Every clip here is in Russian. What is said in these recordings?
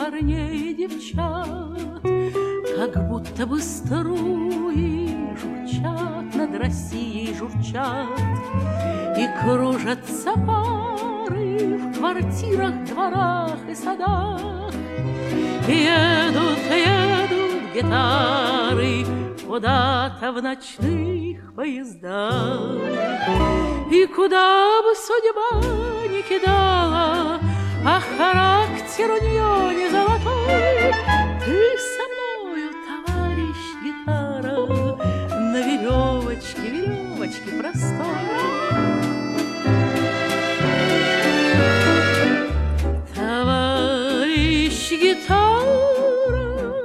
парней и девчат, как будто бы струи журчат, над Россией журчат. И кружатся пары в квартирах, дворах и садах. Едут, едут гитары куда-то в ночных поездах. И куда бы судьба ни кидала, а характер у нее не золотой. Ты со мною, товарищ гитара, на веревочке, веревочке простой. Товарищ гитара,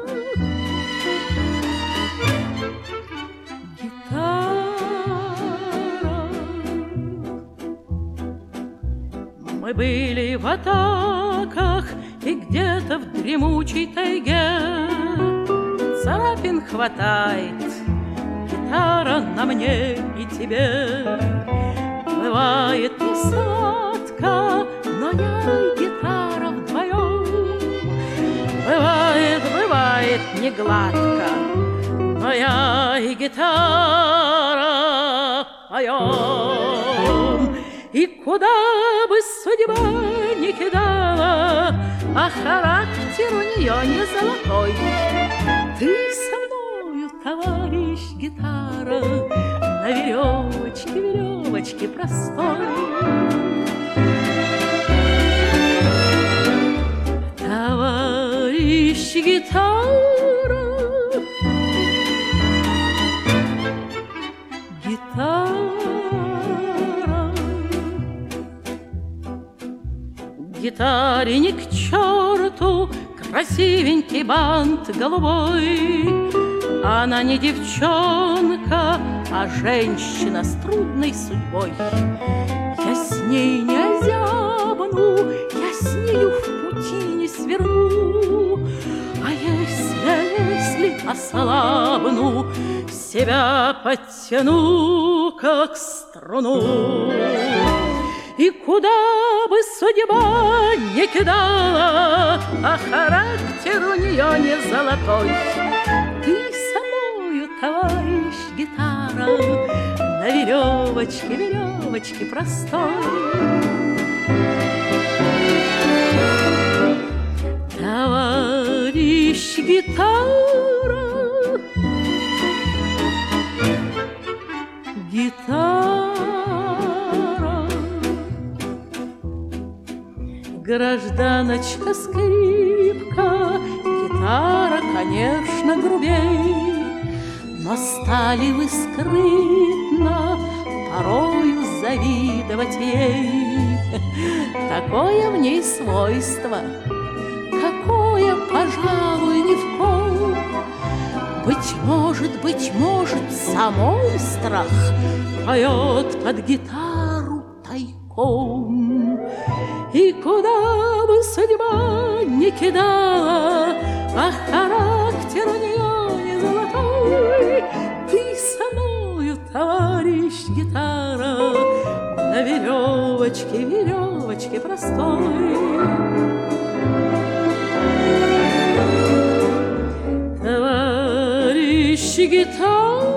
гитара. Мы были в атаках и где-то в дремучей тайге. Царапин хватает гитара на мне и тебе. Бывает не сладко, но я и гитара вдвоем. Бывает, бывает не гладко, но я и гитара поем. И куда бы судьба ни кидала, а характер у нее не золотой. Ты со мною, товарищ гитара, на веревочке, веревочке простой. Товарищ гитара, гитара. Гитаре ни к черту красивенький бант голубой. Она не девчонка, а женщина с трудной судьбой. Я с ней не озябну, я с нею в пути не сверну. А если ослабну, себя подтяну, как струну. И куда бы судьба ни кидала, а характер у нее не золотой. Ты со мною, товарищ гитара, на веревочке, веревочке простой. Товарищ гитара, гитара. Гражданочка скрипка, гитара, конечно, грубей. Но стали вы скрытно порою завидовать ей. Такое в ней свойство, какое, пожалуй, ни в ком. Быть может, самой страх поет под гитару тайком. И куда бы судьба ни кидала, а характер у нее не золотой. Ты со мною, товарищ гитара, на веревочке, веревочке простой. Товарищ гитара,